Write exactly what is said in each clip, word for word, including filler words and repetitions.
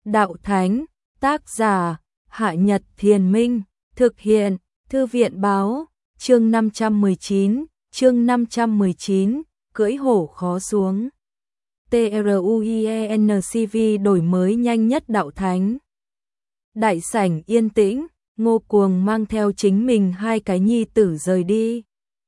Đạo Thánh, tác giả, Hạ Nhật Thiền Minh, thực hiện, Thư viện Báo, chương năm trăm mười chín, chương năm trăm mười chín, cưỡi hổ khó xuống. TRUIENCV đổi mới nhanh nhất Đạo Thánh. Đại sảnh yên tĩnh, Ngô Cuồng mang theo chính mình hai cái nhi tử rời đi.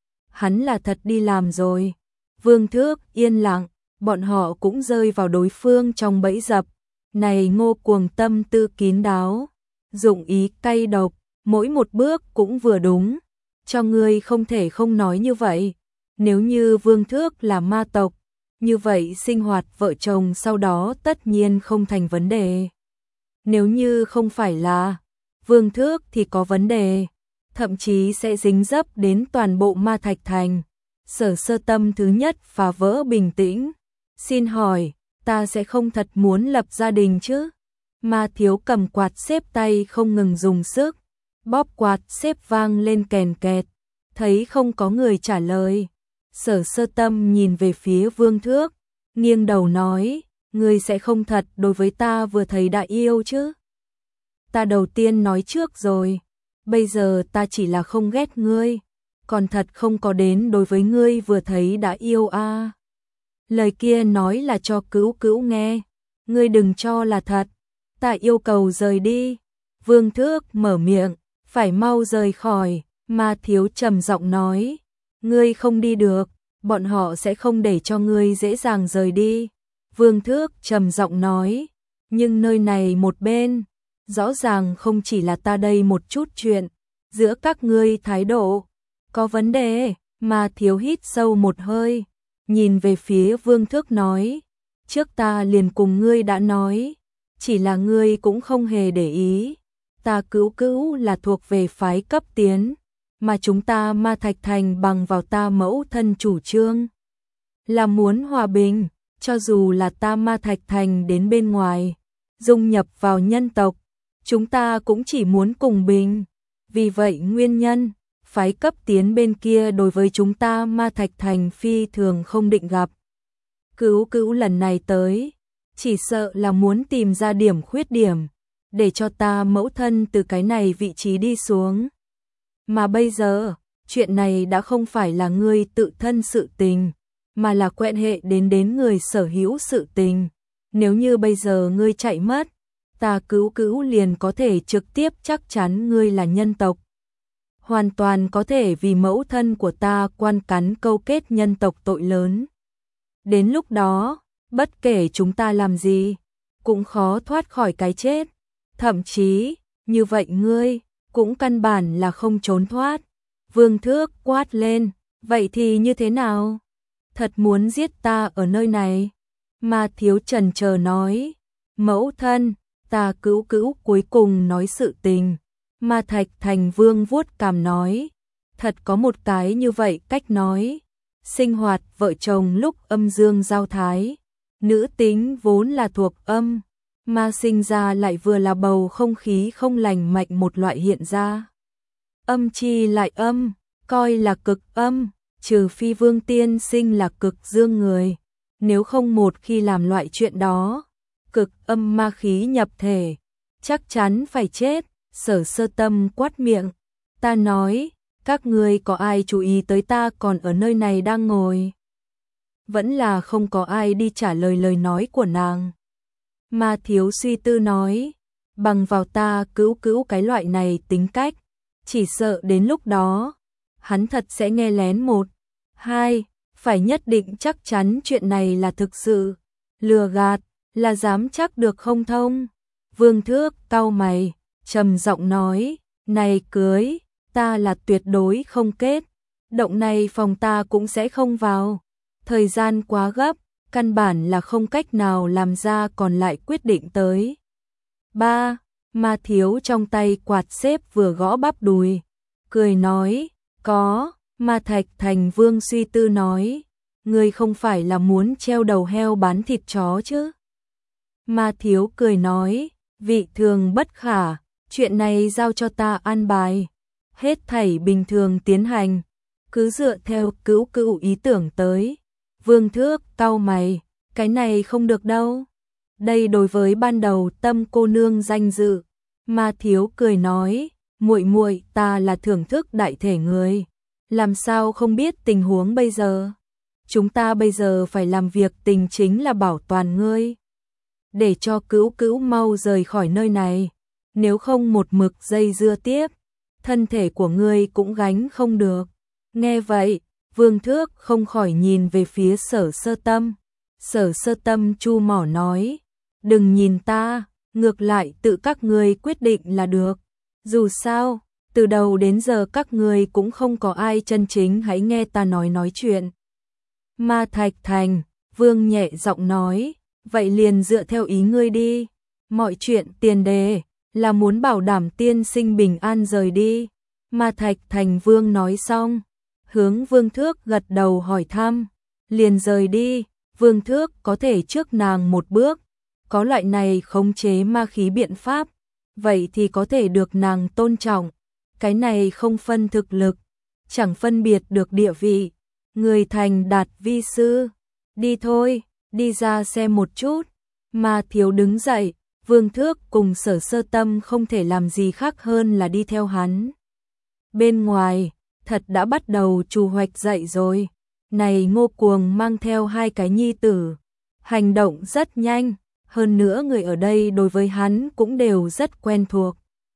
Hắn là thật đi làm rồi. Vương Thước yên lặng, bọn họ cũng rơi vào đối phương trong bẫy dập. Này Ngô Cuồng tâm tư kín đáo, dụng ý cay độc, mỗi một bước cũng vừa đúng. Cho ngươi không thể không nói như vậy. Nếu như Vương Thước là ma tộc, như vậy sinh hoạt vợ chồng sau đó tất nhiên không thành vấn đề. Nếu như không phải là Vương Thước thì có vấn đề, thậm chí sẽ dính dấp đến toàn bộ Ma Thạch Thành. Sở Sơ Tâm thứ nhất phá vỡ bình tĩnh. Xin hỏi, ta sẽ không thật muốn lập gia đình chứ? Ma Thiếu cầm quạt xếp tay không ngừng dùng sức, bóp quạt xếp vang lên kèn kẹt. Thấy không có người trả lời, Sở Sơ Tâm nhìn về phía Vương Thước, nghiêng đầu nói, ngươi sẽ không thật đối với ta vừa thấy đã yêu chứ? Ta đầu tiên nói trước rồi, bây giờ ta chỉ là không ghét ngươi, còn thật không có đến đối với ngươi vừa thấy đã yêu a. À. Lời kia nói là cho Cữu Cữu nghe, ngươi đừng cho là thật, ta yêu cầu rời đi. Vương Thước mở miệng, phải mau rời khỏi. Ma Thiếu trầm giọng nói, ngươi không đi được, bọn họ sẽ không để cho ngươi dễ dàng rời đi. Vương Thước trầm giọng nói, nhưng nơi này một bên, rõ ràng không chỉ là ta đây một chút chuyện, giữa các ngươi thái độ có vấn đề. Ma Thiếu hít sâu một hơi, nhìn về phía Vương Thước nói, trước ta liền cùng ngươi đã nói, chỉ là ngươi cũng không hề để ý, ta Cữu Cữu là thuộc về phái cấp tiến, mà chúng ta Ma Thạch Thành bằng vào ta mẫu thân chủ trương là muốn hòa bình, cho dù là ta Ma Thạch Thành đến bên ngoài dung nhập vào nhân tộc, chúng ta cũng chỉ muốn cùng bình. Vì vậy nguyên nhân phái cấp tiến bên kia đối với chúng ta Ma Thạch Thành phi thường không định gặp. Cữu Cữu lần này tới, chỉ sợ là muốn tìm ra điểm khuyết điểm, để cho ta mẫu thân từ cái này vị trí đi xuống. Mà bây giờ, chuyện này đã không phải là ngươi tự thân sự tình, mà là quan hệ đến đến người sở hữu sự tình. Nếu như bây giờ ngươi chạy mất, ta Cữu Cữu liền có thể trực tiếp chắc chắn ngươi là nhân tộc. Hoàn toàn có thể vì mẫu thân của ta quan cắn câu kết nhân tộc tội lớn. Đến lúc đó, bất kể chúng ta làm gì, cũng khó thoát khỏi cái chết. Thậm chí, như vậy ngươi cũng căn bản là không trốn thoát. Vương Thước quát lên, vậy thì như thế nào? Thật muốn giết ta ở nơi này? Ma Thiếu chần chờ nói, mẫu thân, ta Cữu Cữu cuối cùng nói sự tình. Ma Thạch Thành Vương vuốt cằm nói, thật có một cái như vậy cách nói. Sinh hoạt vợ chồng lúc âm dương giao thái, nữ tính vốn là thuộc âm, mà sinh ra lại vừa là bầu không khí không lành mạnh một loại hiện ra. Âm chi lại âm, coi là cực âm, trừ phi Vương Tiên Sinh là cực dương người, nếu không một khi làm loại chuyện đó, cực âm ma khí nhập thể, chắc chắn phải chết. Sở Sơ Tâm quát miệng, ta nói, các ngươi có ai chú ý tới ta còn ở nơi này đang ngồi? Vẫn là không có ai đi trả lời lời nói của nàng. Ma Thiếu suy tư nói, bằng vào ta Cữu Cữu cái loại này tính cách, chỉ sợ đến lúc đó, hắn thật sẽ nghe lén một, hai, phải nhất định chắc chắn chuyện này là thực sự, lừa gạt, là dám chắc được không thông. Vương Thước cau mày, trầm giọng nói, này cưới, ta là tuyệt đối không kết, động này phòng ta cũng sẽ không vào, thời gian quá gấp, căn bản là không cách nào làm ra còn lại quyết định tới. Ba, Ma Thiếu trong tay quạt xếp vừa gõ bắp đùi, cười nói, có. Ma Thạch Thành Vương suy tư nói, ngươi không phải là muốn treo đầu heo bán thịt chó chứ? Ma Thiếu cười nói, vị thường bất khả, chuyện này giao cho ta an bài, hết thảy bình thường tiến hành, cứ dựa theo Cữu Cữu ý tưởng tới. Vương Thước cau mày, cái này không được đâu. Đây đối với ban đầu Tâm cô nương danh dự. Ma Thiếu cười nói, muội muội, ta là thưởng thức đại thể người, làm sao không biết tình huống bây giờ. Chúng ta bây giờ phải làm việc tình chính là bảo toàn ngươi, để cho Cữu Cữu mau rời khỏi nơi này, nếu không một mực dây dưa tiếp, thân thể của ngươi cũng gánh không được. Nghe vậy, Vương Thước không khỏi nhìn về phía Sở Sơ Tâm. Sở Sơ Tâm chu mỏ nói, đừng nhìn ta, ngược lại tự các ngươi quyết định là được. Dù sao, từ đầu đến giờ các ngươi cũng không có ai chân chính hãy nghe ta nói nói chuyện. Ma Thạch Thành, Vương nhẹ giọng nói, vậy liền dựa theo ý ngươi đi. Mọi chuyện tiền đề là muốn bảo đảm tiên sinh bình an rời đi. Ma Thạch Thành Vương nói xong, hướng Vương Thước gật đầu hỏi thăm, liền rời đi. Vương Thước có thể trước nàng một bước, có loại này khống chế ma khí biện pháp, vậy thì có thể được nàng tôn trọng. Cái này không phân thực lực, chẳng phân biệt được địa vị, người thành đạt vi sư. Đi thôi, đi ra xem một chút. Ma Thiếu đứng dậy, Vương Thước cùng Sở Sơ Tâm không thể làm gì khác hơn là đi theo hắn. Bên ngoài, thật đã bắt đầu trù hoạch dậy rồi. Này Ngô Cuồng mang theo hai cái nhi tử, hành động rất nhanh, hơn nữa người ở đây đối với hắn cũng đều rất quen thuộc.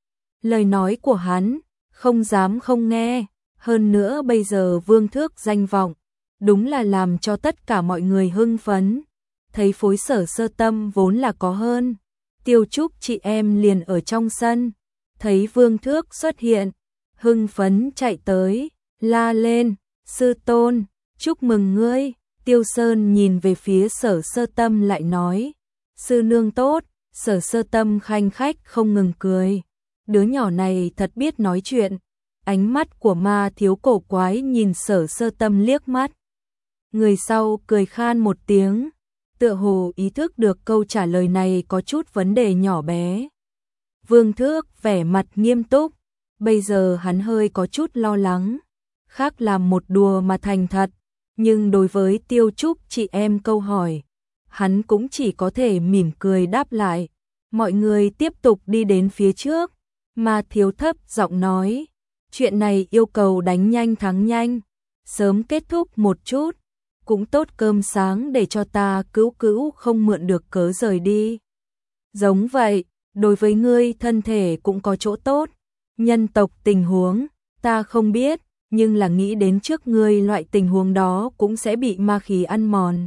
Lời nói của hắn, không dám không nghe, hơn nữa bây giờ Vương Thước danh vọng, đúng là làm cho tất cả mọi người hưng phấn. Thấy phối Sở Sơ Tâm vốn là có hơn, Tiêu Trúc chị em liền ở trong sân, thấy Vương Thước xuất hiện, hưng phấn chạy tới, la lên, sư tôn, chúc mừng ngươi. Tiêu Sơn nhìn về phía Sở Sơ Tâm lại nói, sư nương tốt. Sở Sơ Tâm khanh khách không ngừng cười, đứa nhỏ này thật biết nói chuyện. Ánh mắt của Ma Thiếu cổ quái nhìn Sở Sơ Tâm liếc mắt, người sau cười khan một tiếng, tựa hồ ý thức được câu trả lời này có chút vấn đề nhỏ bé. Vương Thước vẻ mặt nghiêm túc, bây giờ hắn hơi có chút lo lắng, khác làm một đùa mà thành thật, nhưng đối với Tiêu Trúc chị em câu hỏi, hắn cũng chỉ có thể mỉm cười đáp lại. Mọi người tiếp tục đi đến phía trước, Ma Thiếu thấp giọng nói, chuyện này yêu cầu đánh nhanh thắng nhanh, sớm kết thúc một chút, cũng tốt cơm sáng để cho ta Cữu Cữu không mượn được cớ rời đi. Giống vậy, đối với ngươi thân thể cũng có chỗ tốt. Nhân tộc tình huống, ta không biết, nhưng là nghĩ đến trước ngươi loại tình huống đó cũng sẽ bị ma khí ăn mòn.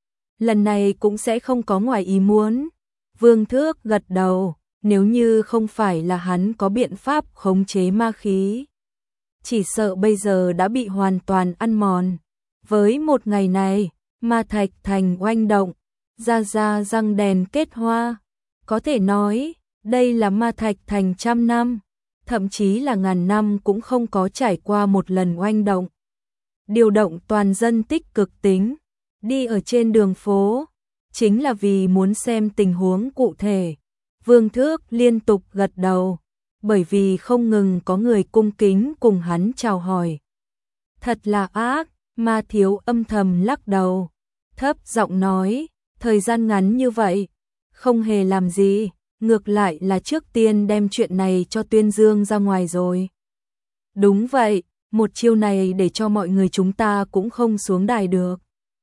Lần này cũng sẽ không có ngoài ý muốn. Vương Thước gật đầu, nếu như không phải là hắn có biện pháp khống chế ma khí, chỉ sợ bây giờ đã bị hoàn toàn ăn mòn. Với một ngày này, Ma Thạch Thành oanh động, ra ra răng đèn kết hoa. Có thể nói, đây là Ma Thạch Thành trăm năm, thậm chí là ngàn năm cũng không có trải qua một lần oanh động. Điều động toàn dân tích cực tính, đi ở trên đường phố, chính là vì muốn xem tình huống cụ thể. Vương Thước liên tục gật đầu, bởi vì không ngừng có người cung kính cùng hắn chào hỏi. Thật là ác. Ma Thiếu âm thầm lắc đầu, thấp giọng nói, thời gian ngắn như vậy, không hề làm gì, ngược lại là trước tiên đem chuyện này cho tuyên dương ra ngoài rồi. Đúng vậy, một chiêu này để cho mọi người chúng ta cũng không xuống đài được.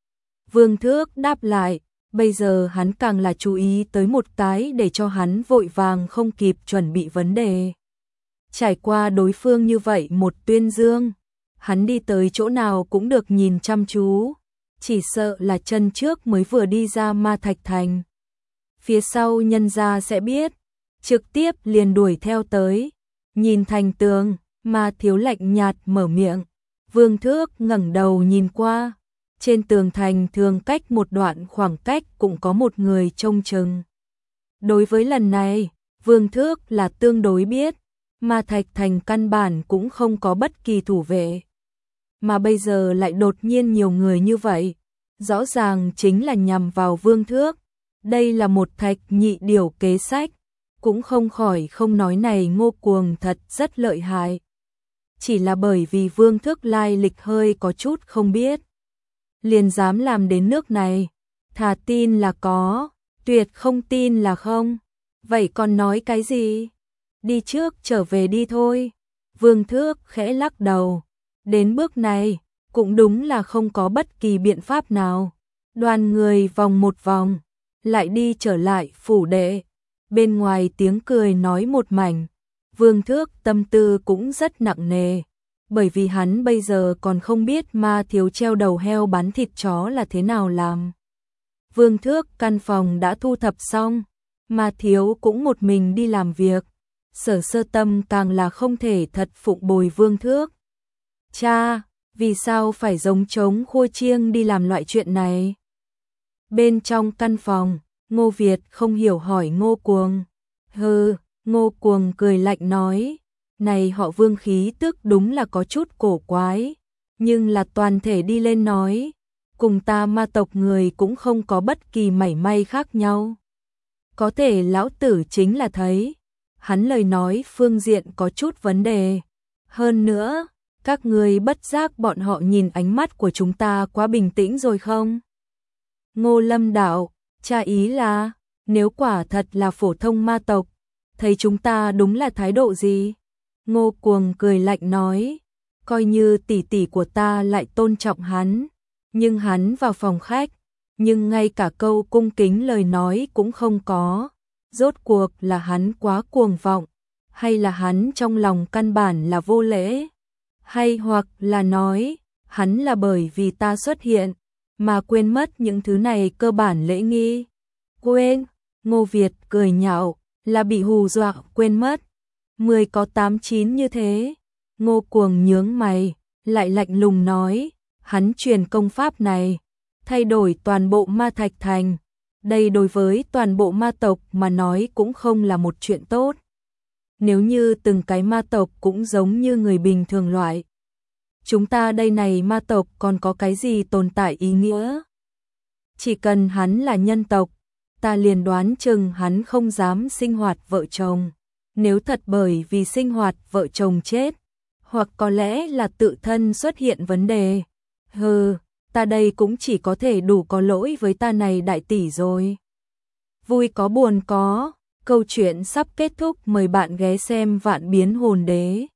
Vương Thước đáp lại, bây giờ hắn càng là chú ý tới một cái để cho hắn vội vàng không kịp chuẩn bị vấn đề. Trải qua đối phương như vậy một tuyên dương, hắn đi tới chỗ nào cũng được nhìn chăm chú, chỉ sợ là chân trước mới vừa đi ra Ma Thạch Thành. Phía sau nhân gia sẽ biết, trực tiếp liền đuổi theo tới, nhìn thành tường, Ma Thiếu lạnh nhạt mở miệng. Vương Thước ngẩng đầu nhìn qua, trên tường thành thường cách một đoạn khoảng cách cũng có một người trông chừng. Đối với lần này, Vương Thước là tương đối biết, Ma Thạch Thành căn bản cũng không có bất kỳ thủ vệ. Mà bây giờ lại đột nhiên nhiều người như vậy, rõ ràng chính là nhằm vào Vương Thước. Đây là một thạch nhị điều kế sách, cũng không khỏi không nói này Ngô Cuồng thật rất lợi hại. Chỉ là bởi vì Vương Thước lai lịch hơi có chút không biết, liền dám làm đến nước này, thà tin là có, Tuyệt không tin là không. Vậy còn nói cái gì? Đi trước trở về đi thôi. Vương Thước khẽ lắc đầu. Đến bước này, cũng đúng là không có bất kỳ biện pháp nào. Đoàn người vòng một vòng, lại đi trở lại phủ đệ. Bên ngoài tiếng cười nói một mảnh. Vương Thước tâm tư cũng rất nặng nề, bởi vì hắn bây giờ còn không biết Ma Thiếu treo đầu heo bán thịt chó là thế nào làm. Vương Thước căn phòng đã thu thập xong, Ma Thiếu cũng một mình đi làm việc. Sở Sơ Tâm càng là không thể thật phụng bồi Vương Thước. Cha, vì sao phải giống trống khua chiêng đi làm loại chuyện này? Bên trong căn phòng, Ngô Việt không hiểu hỏi Ngô Cuồng. Hừ, Ngô Cuồng cười lạnh nói, này họ Vương khí tức đúng là có chút cổ quái, nhưng là toàn thể đi lên nói, cùng ta ma tộc người cũng không có bất kỳ mảy may khác nhau. Có thể lão tử chính là thấy, hắn lời nói phương diện có chút vấn đề. Hơn nữa, các người bất giác bọn họ nhìn ánh mắt của chúng ta quá bình tĩnh rồi không? Ngô Lâm đạo, cha ý là, nếu quả thật là phổ thông ma tộc, thấy chúng ta đúng là thái độ gì? Ngô Cuồng cười lạnh nói, coi như tỷ tỷ của ta lại tôn trọng hắn, nhưng hắn vào phòng khách, nhưng ngay cả câu cung kính lời nói cũng không có. Rốt cuộc là hắn quá cuồng vọng, hay là hắn trong lòng căn bản là vô lễ, hay hoặc là nói, hắn là bởi vì ta xuất hiện, mà quên mất những thứ này cơ bản lễ nghi. Quên, Ngô Việt cười nhạo, là bị hù dọa quên mất. Mười có tám chín như thế. Ngô Cuồng nhướng mày, lại lạnh lùng nói, hắn truyền công pháp này, thay đổi toàn bộ Ma Thạch Thành. Đây đối với toàn bộ ma tộc mà nói cũng không là một chuyện tốt. Nếu như từng cái ma tộc cũng giống như người bình thường loại, chúng ta đây này ma tộc còn có cái gì tồn tại ý nghĩa? Chỉ cần hắn là nhân tộc, ta liền đoán chừng hắn không dám sinh hoạt vợ chồng. Nếu thật bởi vì sinh hoạt vợ chồng chết, hoặc có lẽ là tự thân xuất hiện vấn đề, hừ, ta đây cũng chỉ có thể đủ có lỗi với ta này đại tỷ rồi. Vui có buồn có, câu chuyện sắp kết thúc, mời bạn ghé xem Vạn Biến Hồn Đế.